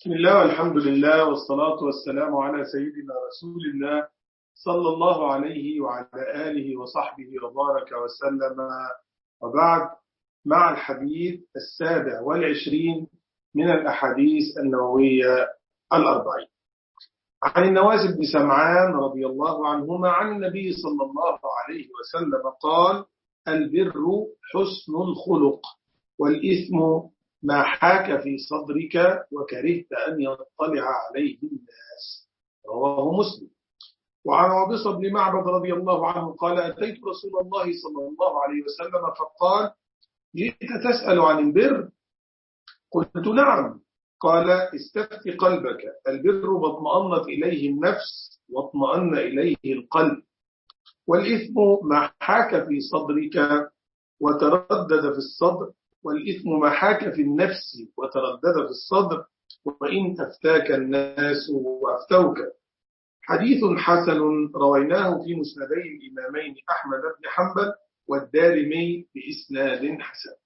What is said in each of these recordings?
بسم الله والحمد لله والصلاة والسلام على سيدنا رسول الله صلى الله عليه وعلى آله وصحبه وبارك وسلم. وبعد، مع الحديث 27 من الأحاديث النبوية الأربعين عن النواس بن سمعان رضي الله عنهما عن النبي صلى الله عليه وسلم قال: البر حسن الخلق، والإثم ما حاك في صدرك وكرهت أن يطلع عليه الناس. رواه مسلم. وعن عابصة بن معبد رضي الله عنه قال: أتيت رسول الله صلى الله عليه وسلم فقال: جئت تسأل عن البر؟ قلت: نعم. قال: استفت قلبك، البر ما اطمأنت إليه النفس واطمأن إليه القلب، والإثم ما حاك في صدرك وتردد في الصدر، والإثم ما حاك في النفس وتردد في الصدر، وإن أفتاك الناس وأفتوك. حديث حسن رويناه في مسندي الإمامين أحمد بن حنبل والدارمي بإسناد حسن.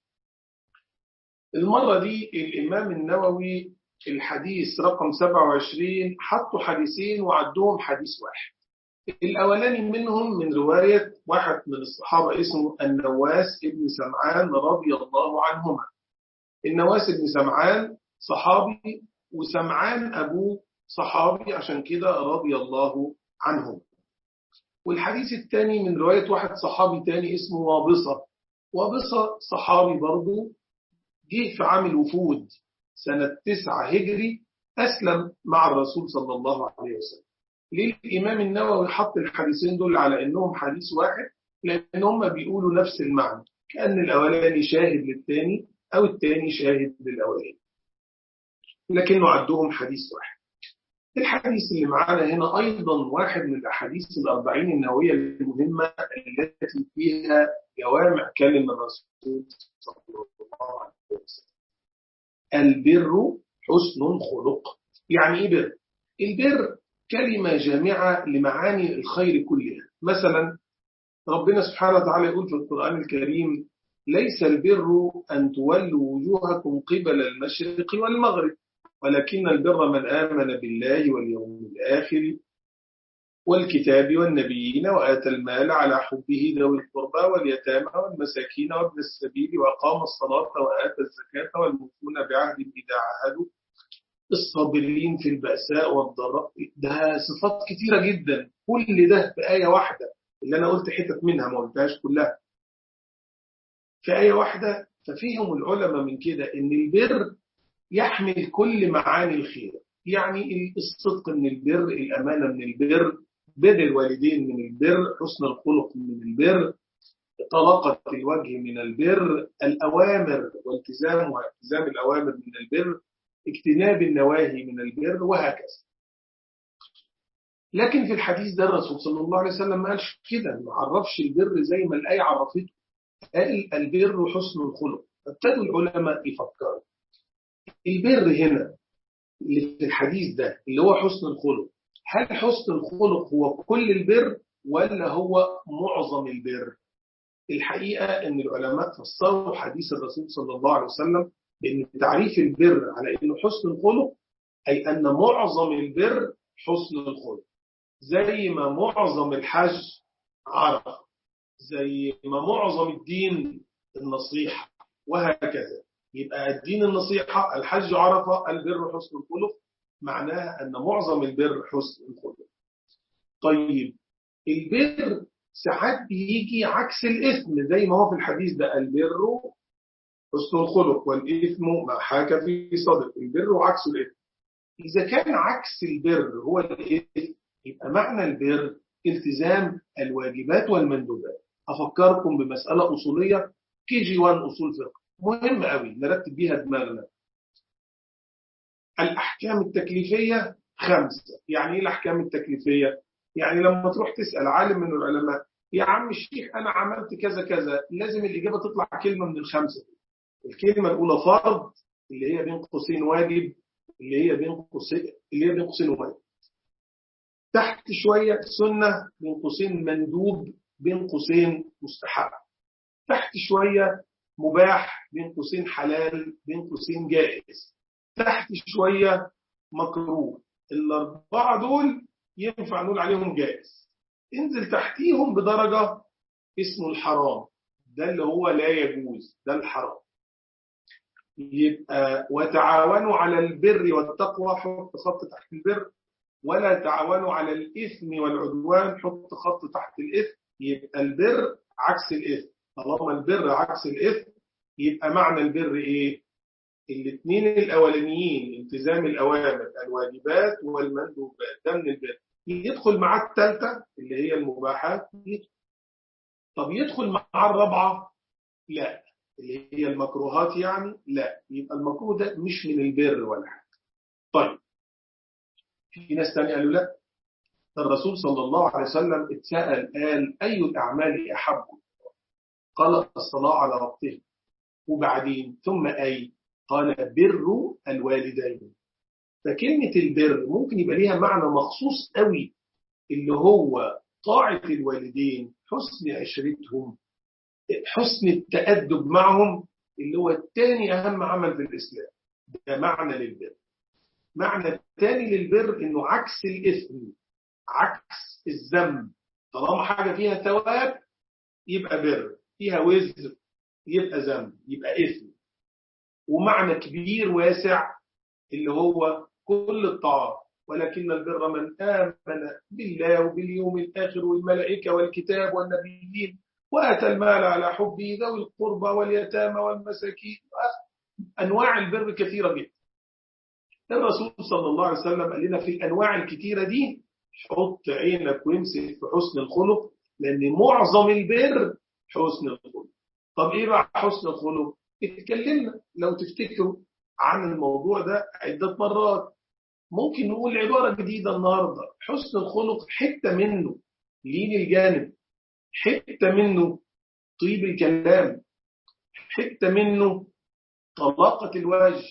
المرة دي الإمام النووي الحديث رقم 27 حطوا حديثين وعدوهم حديث واحد. الأولاني منهم من رواية واحد من الصحابة اسمه النواس بن سمعان رضي الله عنهما. النواس بن سمعان صحابي، وسمعان أبوه صحابي، عشان كده رضي الله عنهم. والحديث الثاني من رواية واحد صحابي تاني اسمه وابصة. وابصة صحابي برضو، جه في عام الوفود سنة 9 هجري، أسلم مع الرسول صلى الله عليه وسلم. ليه الإمام النووي حط الحديثين دول على أنهم حديث واحد؟ لأن هم بيقولوا نفس المعنى، كأن الأولاني شاهد للثاني أو الثاني شاهد للأولاني، لكنه عدوهم حديث واحد. الحديث اللي معانا هنا أيضا واحد من الأحاديث الأربعين النووية المهمة التي فيها جوامع كلم الرسول صلى الله عليه وسلم. البر حسن الخلق. يعني إيه بر؟ البر كلمة جامعة لمعاني الخير كلها. مثلا ربنا سبحانه وتعالى يقول في القرآن الكريم: ليس البر أن تولوا وجوهكم قبل المشرق والمغرب، ولكن البر من آمن بالله واليوم الآخر والكتاب والنبيين وآتى المال على حبه ذوي القربى واليتامى والمساكين وابن السبيل وأقام الصلاة وآتى الزكاة والموفون بعهد إذا عاهدوا الصابرين في البأساء والضراء. ده صفات كتيرة جدا، كل ده في آية واحدة، اللي أنا قلت حتت منها ما قلتهاش كلها في آية واحدة. ففيهم العلماء من كده إن البر يحمل كل معاني الخير. يعني الصدق من البر، الأمانة من البر، بر الوالدين من البر، حسن الخلق من البر، طلاقة الوجه من البر، الأوامر والتزام الأوامر من البر، اجتناب النواهي من البر، وهكذا. لكن في الحديث ده الرسول صلى الله عليه وسلم ما قالش كده، ما عرفش البر زي ما الآية عرفته، قال البر حسن الخلق. فابتدوا العلماء يفكروا البر هنا اللي في الحديث ده اللي هو حسن الخلق، هل حسن الخلق هو كل البر ولا هو معظم البر؟ الحقيقة أن العلماء فسروا حديث الرسول صلى الله عليه وسلم بأن تعريف البر على أنه حسن الخلق أي أن معظم البر حسن الخلق، زي ما معظم الحج عرفة، زي ما معظم الدين النصيحة، وهكذا. يبقى الدين النصيحة، الحج عرفة، البر حسن الخلق، معناها أن معظم البر حسن الخلق. طيب البر ساعات بيجي عكس الإثم، زي ما هو في الحديث ده: البر حسن الخلق والإثم ما حاك في صدر. البر وعكس الإثم. إذا كان عكس البر هو الإثم، يبقى معنى البر التزام الواجبات والمندوبات. أفكركم بمسألة أصولية KG1 أصول فقه مهم قوي نرتب بيها دماغنا. الأحكام التكليفية 5. يعني إيه الأحكام التكليفية؟ يعني لما تروح تسأل عالم من العلماء: يا عم الشيخ أنا عملت كذا كذا، لازم الإجابة تطلع كلمة من ال5. الكلمة الأولى فرض، اللي هي بين قوسين واجب، اللي هي بين قوسين واجب. تحت شوية سنة، بين قوسين مندوب، بين قوسين مستحب. تحت شوية مباح، بين قوسين حلال، بين قوسين جائز. تحت شوية مكروه. الأربعة دول ينفع نقول عليهم جائز. انزل تحتيهم بدرجة اسمه الحرام، ده اللي هو لا يجوز، ده الحرام. يبقى وتعاونوا على البر والتقوى، حط خط تحت البر. ولا تعاونوا على الإثم والعدوان، حط خط تحت الإثم. يبقى البر عكس الإثم. طالما البر عكس الإثم يبقى معنى البر إيه؟ الاثنين الأولانيين، التزام الأوامر الواجبات والمندوبات، ده من البر. يدخل معاه الثالثة اللي هي المباحات. طب يدخل معاه الرابعة؟ لا، اللي هي المكروهات يعني. لا، يبقى المكروه ده مش من البر ولا حاجة. طيب في ناس تانية قالوا لا، الرسول صلى الله عليه وسلم اتسأل قال أي الأعمال أحب؟ قال الصلاة على وقتها. وبعدين ثم أي؟ قال بر الوالدين. فكلمة البر ممكن يبقى ليها معنى مخصوص قوي، اللي هو طاعة الوالدين، حسن عشرتهم، حسن التأدب معهم، اللي هو الثاني أهم عمل في الإسلام. ده معنى للبر. معنى الثاني للبر إنه عكس الإثم، عكس الذنب. طالما حاجة فيها ثواب يبقى بر، فيها وزر يبقى ذنب، يبقى إثم. ومعنى كبير واسع اللي هو كل الطاعات. ولكن البر من آمن بالله وباليوم الآخر والملائكة والكتاب والنبيين وآتى المال على حبه ذوي القربى واليتامى والمساكين. أنواع البر كثيرة جدا. الرسول صلى الله عليه وسلم قال لنا في الأنواع الكثيرة دي حط عينك وامسك في حسن الخلق، لأن معظم البر حسن الخلق. طب إيه بقى حسن الخلق؟ اتكلمنا لو تفتكروا عن الموضوع ده عدة مرات. ممكن نقول عبارة جديدة النهاردة. حسن الخلق حتة منه لين الجانب، حتة منه طيب الكلام، حتة منه طلاقة الوجه.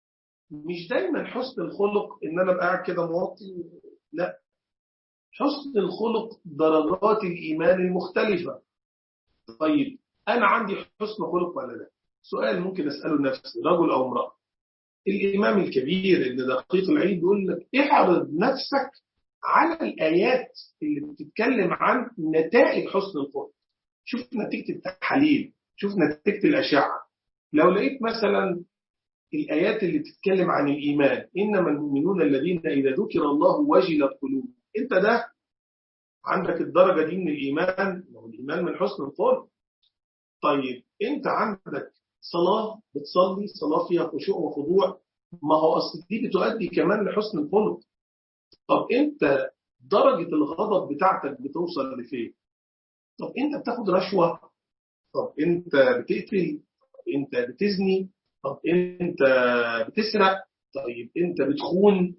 مش دايما حسن الخلق إن أنا أبقى قاعد كده موطي، لا. حسن الخلق درجات الإيمان المختلفة. طيب أنا عندي حسن خلق ولا لا؟ سؤال ممكن أسأله لنفسي، رجل أو امرأة. الإمام الكبير ابن دقيق العيد بيقول لك اعرض نفسك على الآيات اللي بتتكلم عن نتائج حسن الخلق. شوف نتيجة التحاليل، شوف نتيجة الأشعة. لو لقيت مثلا الآيات اللي بتتكلم عن الإيمان، إنما المؤمنون الذين إذا ذكر الله وجلت قلوبهم، أنت ده عندك الدرجة دي من الإيمان، الإيمان من حسن الخلق. طيب أنت عندك صلاة، بتصلي صلاة فيها خشوع وخضوع، ما هو أصل دي بتؤدي كمان لحسن الخلق. طب أنت درجة الغضب بتاعتك بتوصل لفين؟ طب أنت بتاخد رشوة؟ طب أنت بتقتل؟ طب أنت بتزني؟ طب أنت بتسرق؟ طيب أنت بتخون؟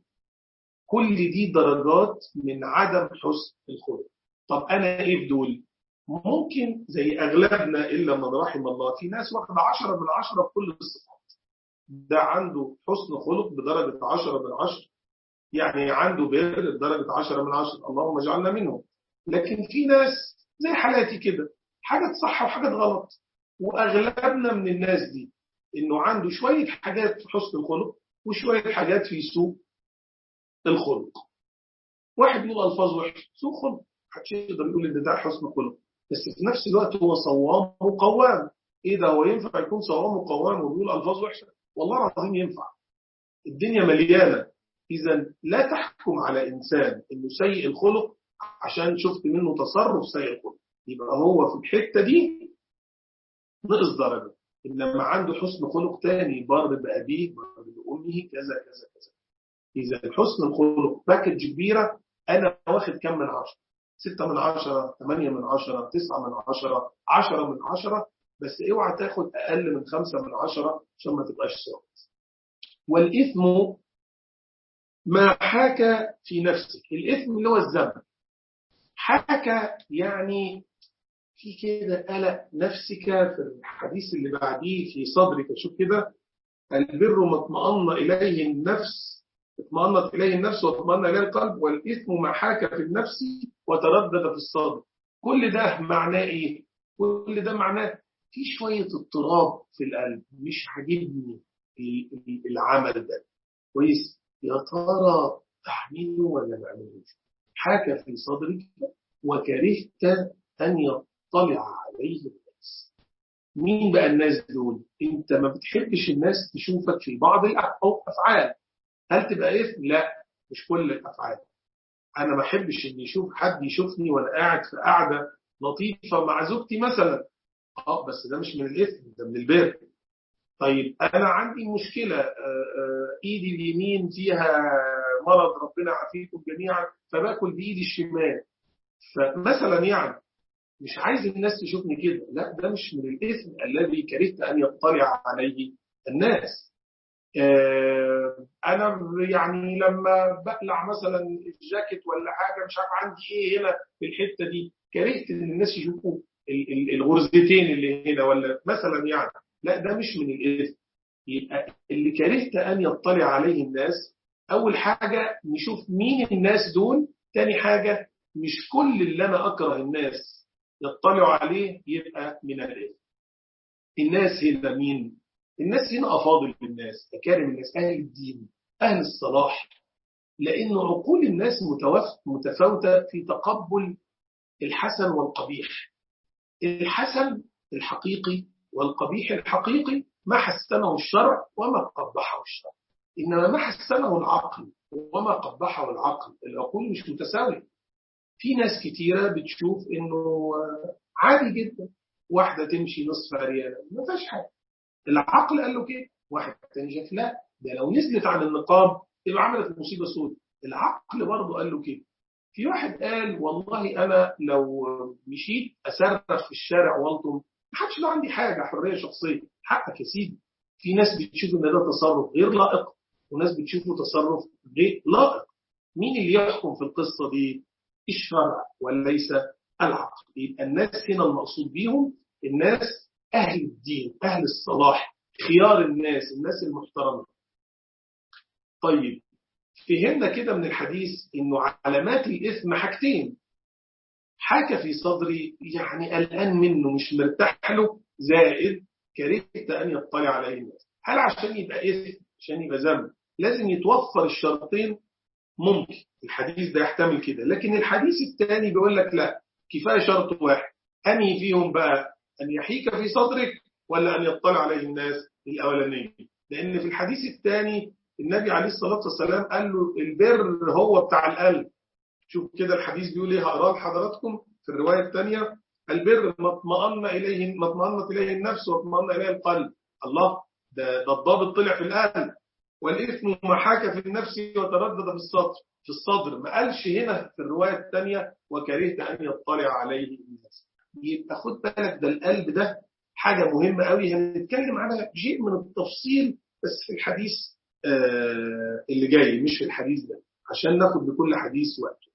كل دي درجات من عدم حسن الخلق. طب أنا إيه في دول؟ ممكن زي أغلبنا إلا من رحم الله، في ناس واخد 10 من 10 في كل الصفات. ده عنده حسن خلق بدرجة 10 من 10، يعني عنده بر بدرجة 10 من 10، اللهم اجعلنا منهم. لكن في ناس زي حالاتي كده، حاجات صح وحاجات غلط. وأغلبنا من الناس دي إنه عنده شوية حاجات في حسن الخلق وشوية حاجات في سوء الخلق. واحد يقول ألفاظ وحش، سوء خلق، محدش يقدر يقول إن ده حسن خلق. بس في نفس الوقت هو صوام وقوام. إيه ده، هو ينفع يكون صوام وقوام ويقول ألفاظ وحشة؟ والله العظيم ينفع. الدنيا مليانة. إذا لا تحكم على إنسان إنه سيء الخلق عشان شفت منه تصرف سيء الخلق يبقى هو في الحتة دي نقص درجة. إنما عنده حسن خلق تاني، بر بأبيه بر بأمه كذا كذا كذا. إذا حسن الخلق باكج كبيرة. أنا واخد كم من 10؟ 6 من 10، 8 من 10، 9 من 10، 10 من 10. بس اوعى تاخد أقل من 5 من 10 عشان ما تبقاش صوت. والإثم ما حاك في نفسك. الإثم اللي هو الذنب. حاك يعني في كده قلق نفسك. في الحديث اللي بعديه في صدرك شوف كده، البر ما اطمأن إليه النفس، اطمأنت إليه النفس واطمأن إليه القلب، والإثم ما حاك في النفس وتردد في الصدر. كل ده معناه إيه؟ كل ده معناه في شوية اضطراب في القلب، مش عاجبني العمل ده كويس. يا ترى أعمله ولا ما أعملوش؟ حاك في صدرك وكرهت أن يطلع عليه الناس. مين بقى الناس دول؟ أنت ما بتحبش الناس تشوفك في بعض الأفعال. هل تبقى إثم؟ لا، مش كل الأفعال. أنا ما أحبش إن يشوف حد يشوفني وأنا قاعد في قعدة لطيفة مع زوجتي مثلا. بس ده مش من الإثم، ده من البر. طيب أنا عندي مشكلة، إيدي اليمين فيها مرض، ربنا يعافيكم جميعا، فباكل بإيدي الشمال. فمثلا يعني مش عايز الناس تشوفني كده، لا، ده مش من الإثم الذي كرهت أن يطلع عليه الناس. أنا يعني لما بقلع مثلا الجاكيت ولا حاجة، مش عارف عندي إيه هنا في الحتة دي، كرهت إن الناس يشوفوا الغرزتين اللي هنا ولا مثلا يعني. لا، ده مش من الإثم. يبقى اللي كرهت أن يطلع عليه الناس، أول حاجة نشوف مين الناس دول. تاني حاجة، مش كل اللي أنا أكره الناس يطلعوا عليه يبقى من الإثم. الناس هنا مين؟ الناس هنا أفاضل الناس، أكارم الناس، أهل الدين، أهل الصلاح. لأن عقول الناس متفاوتة في تقبل الحسن والقبيح. الحسن الحقيقي والقبيح الحقيقي ما حسنه الشرع وما قبحه الشرع، إنما ما حسنه العقل وما قبحه العقل. العقول مش متساوية. في ناس كتيرة بتشوف إنه عادي جدا واحدة تمشي نصف عريانة، ما فيهاش حاجة. العقل قال له كده. واحد تاني شاف لا، ده لو نزلت عن النقاب يبقى عملت مصيبة سوداء. العقل برضه قال له كده. في واحد قال والله أنا لو مشيت أسرح في الشارع والطم، ما حدش له عندي حاجة، حرية شخصية، حقك يا سيدي. في ناس بتشوف إن ده تصرف غير لائق، وناس بتشوفه تصرف غير لائق. مين اللي يحكم في القصة دي؟ الشرع وليس العقل. يبقى الناس هنا المقصود بيهم الناس أهل الدين، أهل الصلاح، خيار الناس، الناس المحترمة. طيب، فهمنا كده من الحديث إنه علامات الإثم حاجتين: حاجة في صدري يعني قلقان منه، مش مرتاح له، زائد كرهت أن يطلع عليه الناس. هل عشان يبقى إثم، عشان يبقى ذنب، لازم يتوفر الشرطين؟ ممكن الحديث ده يحتمل كده، لكن الحديث الثاني بيقول لك لا، كفاية شرط واحد. أنهي فيهم بقى؟ أن يحيك في صدرك ولا أن يطلع عليه الناس؟ الأولانية. لأن في الحديث الثاني النبي عليه الصلاة والسلام قال له البر هو بتاع القلب. شوف كده الحديث بيقول ايه، هقراه لحضراتكم في الرواية الثانية: البر ما اطمأنت إليه النفس واطمأن إليه القلب. الله، ده الضابط طلع في القلب. والإثم ما حاك في النفس وتردد في الصدر. ما قالش هنا في الرواية الثانية وكرهت أن يطلع عليه الناس. يبقى خد بالك، ده القلب ده حاجة مهمة قوي، هنتكلم عنها شيء من التفصيل بس في الحديث اللي جاي، مش في الحديث ده، عشان ناخد لكل حديث وقت.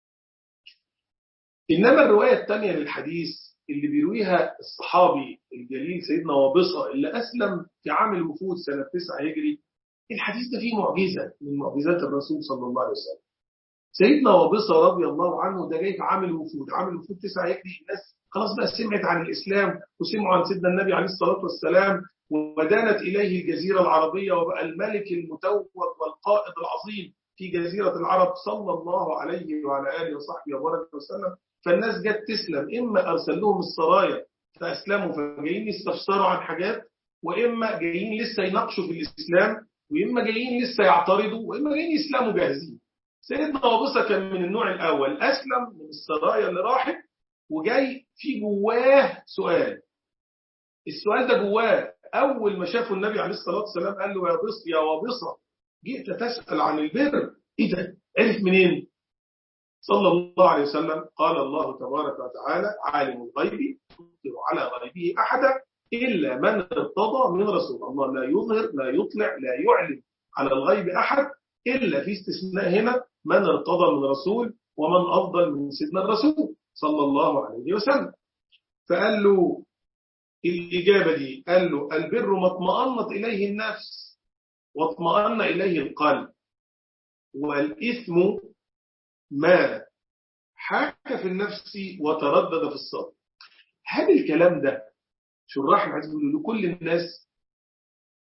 إنما الرواية الثانية للحديث اللي بيرويها الصحابي الجليل سيدنا وابصة اللي أسلم في عام الوفود سنة 9 هجري، الحديث ده فيه معجزة من معجزات الرسول صلى الله عليه وسلم. سيدنا وابصة رضي الله عنه ده جاي في عام الوفود. عام الوفود 9 هجري، الناس خلاص بقى سمعت عن الإسلام وسمعوا عن سيدنا النبي عليه الصلاة والسلام، ودانت إليه الجزيرة العربية، وبقى الملك المتوج والقائد العظيم في جزيرة العرب صلى الله عليه وعلى آله وصحبه وبارك وسلم. فالناس جت تسلم، إما أرسل لهم السرايا فأسلموا فجايين يستفسروا عن حاجات، وإما جايين لسه يناقشوا في الإسلام، وإما جايين لسه يعترضوا، وإما جايين يسلموا جاهزين. سيدنا وابصة كان من النوع الأول، أسلم من السرايا اللي راحت، وجاي في جواه سؤال. السؤال ده جواه أول ما شافوا النبي عليه الصلاة والسلام قال له يا وابصة جئت تسأل عن البر، إيه ده؟ عرف منين؟ صلى الله عليه وسلم قال الله تبارك وتعالى: عالم الغيب يظهر على غيبه أحدا إلا من ارتضى من رسول. الله لا يظهر، لا يطلع، لا يعلم على الغيب أحد إلا في استثناء هنا: من ارتضى من رسول. ومن أفضل من سيدنا الرسول صلى الله عليه وسلم؟ فقال له الإجابة دي، قال له البر ما اطمأنت إليه النفس واطمأن إليه القلب، والإثم ما حاك في النفس وتردد في الصدر. هل الكلام ده شراح الحديث بيقولوا لكل الناس؟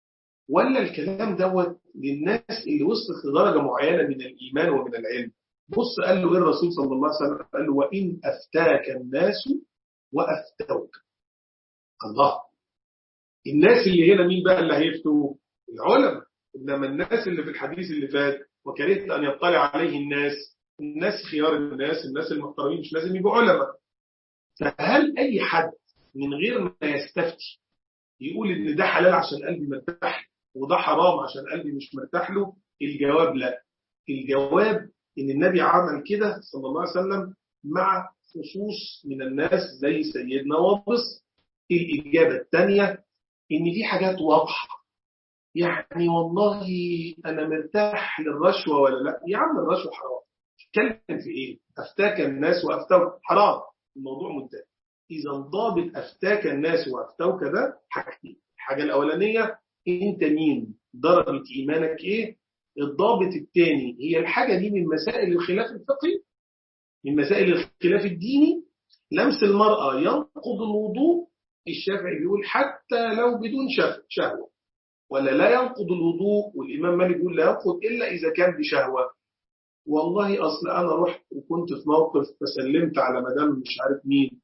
ولا الكلام دوت للناس اللي وصلت لدرجة معينة من الإيمان ومن العلم؟ بص قال له إيه الرسول صلى الله عليه وسلم؟ قال له وإن أفتاك الناس وأفتوك. الله، الناس اللي هنا مين بقى اللي هيفتوا؟ العلماء. إنما الناس اللي في الحديث اللي فات وكرهت أن يطلع عليه الناس خيار الناس المحترمين مش لازم يبقوا علماء. فهل أي حد من غير ما يستفتي يقول إن ده حلال عشان قلبي مرتاح وده حرام عشان قلبي مش مرتاح له؟ الجواب لا. الجواب إن النبي عمل كده صلى الله عليه وسلم مع خصوص من الناس زي سيدنا وابس. الإجابة الثانية إن دي حاجات واضحة، يعني والله أنا مرتاح للرشوة ولا لا؟ يا عم الرشوة حرام، تتكلم في إيه؟ أفتاك الناس وأفتوك حرام، الموضوع منتهي. إذا ضابط أفتاك الناس وأفتوك ده حاجتين. الحاجة الأولانية أنت مين؟ درجة إيمانك إيه؟ الضابط الثاني هي الحاجة دي من مسائل الخلاف الفقهي، من مسائل الخلاف الديني. لمس المرأة ينقض الوضوء، الشافعي بيقول حتى لو بدون شهوة، ولا لا ينقض الوضوء، والإمام مالك بيقول لا ينقض إلا إذا كان بشهوة. والله أصل أنا رحت وكنت في موقف فسلمت على مدام مش عارف مين،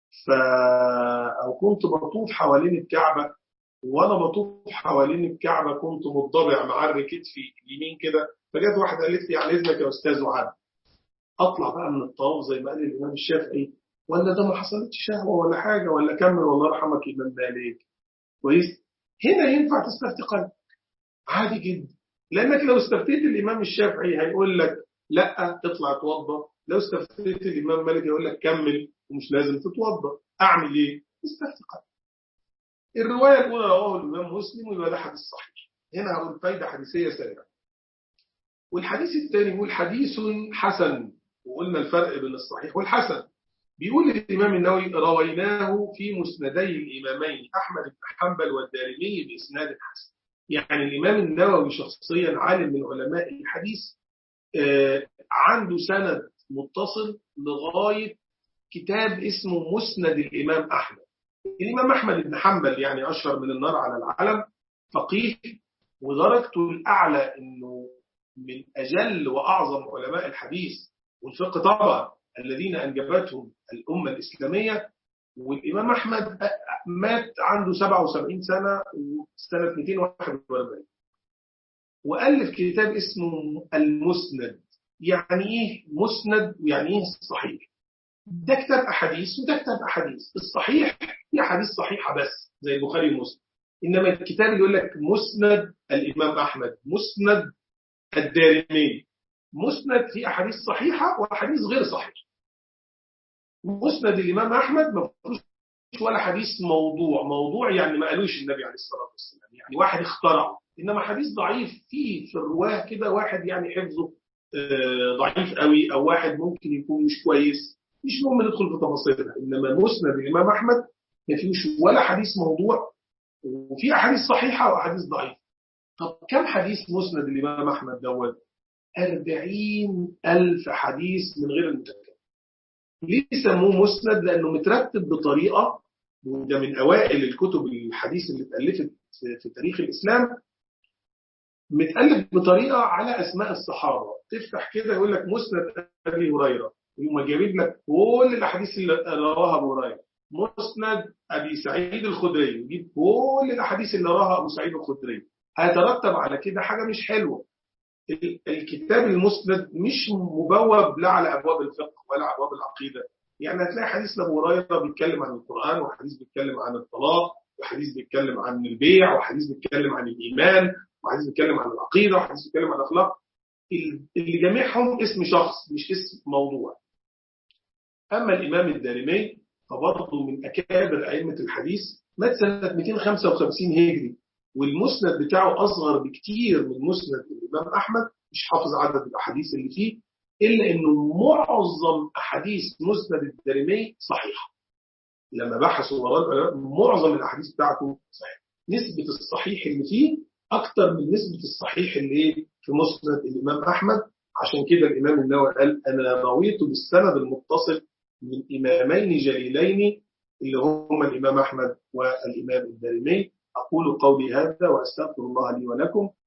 أو كنت بطوف حوالين الكعبة، وأنا بطوف حوالين الكعبة كنت متضبع معري كتفي اليمين كده، فجت واحدة قالت لي على إذنك يا أستاذ وعد أطلع بقى من الطواف زي ما قال الإمام الشافعي، ولا ده ما حصلتش شهوة ولا حاجة، ولا كمل والله يرحمك إمام مالك كويس. هنا ينفع تستفتي قلب عادي جدا، لأنك لو استفتيت الإمام الشافعي هيقول لك لا اطلع اتوضى، لو استفتيت الإمام مالك هيقول لك كمل ومش لازم تتوضى. أعمل إيه؟ استفتي قلب. الرواية الأولى رواه الإمام مسلم ويبقى ده حديث صحيح. هنا هقول فايدة حديثية سريعة. والحديث الثاني يقول حديث حسن، وقلنا الفرق بين الصحيح والحسن. بيقول الإمام النووي رويناه في مسندي الإمامين أحمد بن حنبل والدارمي بإسناد حسن. يعني الإمام النووي شخصيا عالم من علماء الحديث، عنده سند متصل لغاية كتاب اسمه مسند الإمام أحمد. الإمام أحمد بن حنبل يعني أشهر من النار على العالم، فقيه ودرجته الأعلى إنه من أجل وأعظم علماء الحديث والفقه طبعا الذين أنجبتهم الأمة الإسلامية. والإمام أحمد مات عنده 77 سنة سنة 241، وألف كتاب اسمه المسند. يعني إيه مسند ويعني إيه صحيح؟ ده كتاب أحاديث وده كتاب أحاديث. الصحيح هي أحاديث صحيحة بس زي البخاري ومسلم، إنما الكتاب اللي يقول لك مسند الإمام أحمد، مسند الدارمي، مسند في أحاديث صحيحة وأحاديث غير صحيحة. مسند الإمام أحمد ما فيهوش ولا حديث موضوع يعني ما قالوش النبي عليه الصلاة والسلام، يعني واحد اخترعه. إنما حديث ضعيف فيه في الرواه كده واحد يعني حفظه ضعيف قوي، أو واحد ممكن يكون مش كويس، مش مهم ندخل في تفاصيلها. إنما مسند الإمام أحمد ما فيهوش ولا حديث موضوع، وفي أحاديث صحيحة وأحاديث ضعيفة. طب كم حديث مسند الإمام أحمد دوت؟ 40,000 حديث من غير المتكلم. ليه سموه مسند؟ لأنه مترتب بطريقة، وده من أوائل الكتب الحديث اللي اتألفت في تاريخ الإسلام، متألف بطريقة على أسماء الصحابة. تفتح كده يقول لك مسند أبي هريرة، يقوم جايب لك كل الأحاديث اللي رواها أبو هريرة. مسند أبي سعيد الخدري، يجيب كل الأحاديث اللي رواها أبو سعيد الخدري. هيترتب على كده حاجة مش حلوة. الكتاب المسند مش مبوب لا على أبواب الفقه ولا أبواب العقيدة. يعني هتلاقي حديث لأبو هريرة بيتكلم عن القرآن، وحديث بيتكلم عن الطلاق، وحديث بيتكلم عن البيع، وحديث بيتكلم عن الإيمان، وحديث بيتكلم عن العقيدة، وحديث بيتكلم عن الأخلاق. اللي جميعهم اسم شخص مش اسم موضوع. أما الإمام الدارمي فبرضه من أكابر أئمة الحديث، مات سنة 255 هجري، والمسند بتاعه أصغر بكتير من مسند الإمام أحمد، مش حافظ عدد الأحاديث اللي فيه، إلا إنه معظم أحاديث مسند الدارمي صحيحة. لما بحثوا وراء معظم الأحاديث بتاعته صحيحة. نسبة الصحيح اللي فيه أكتر من نسبة الصحيح اللي في مسند الإمام أحمد. عشان كده الإمام النووي قال أنا رويت بالسند المتصل من إمامين جليلين اللي هما الإمام أحمد والإمام الدارمي. أقول قولي هذا وأستغفر الله لي ولكم.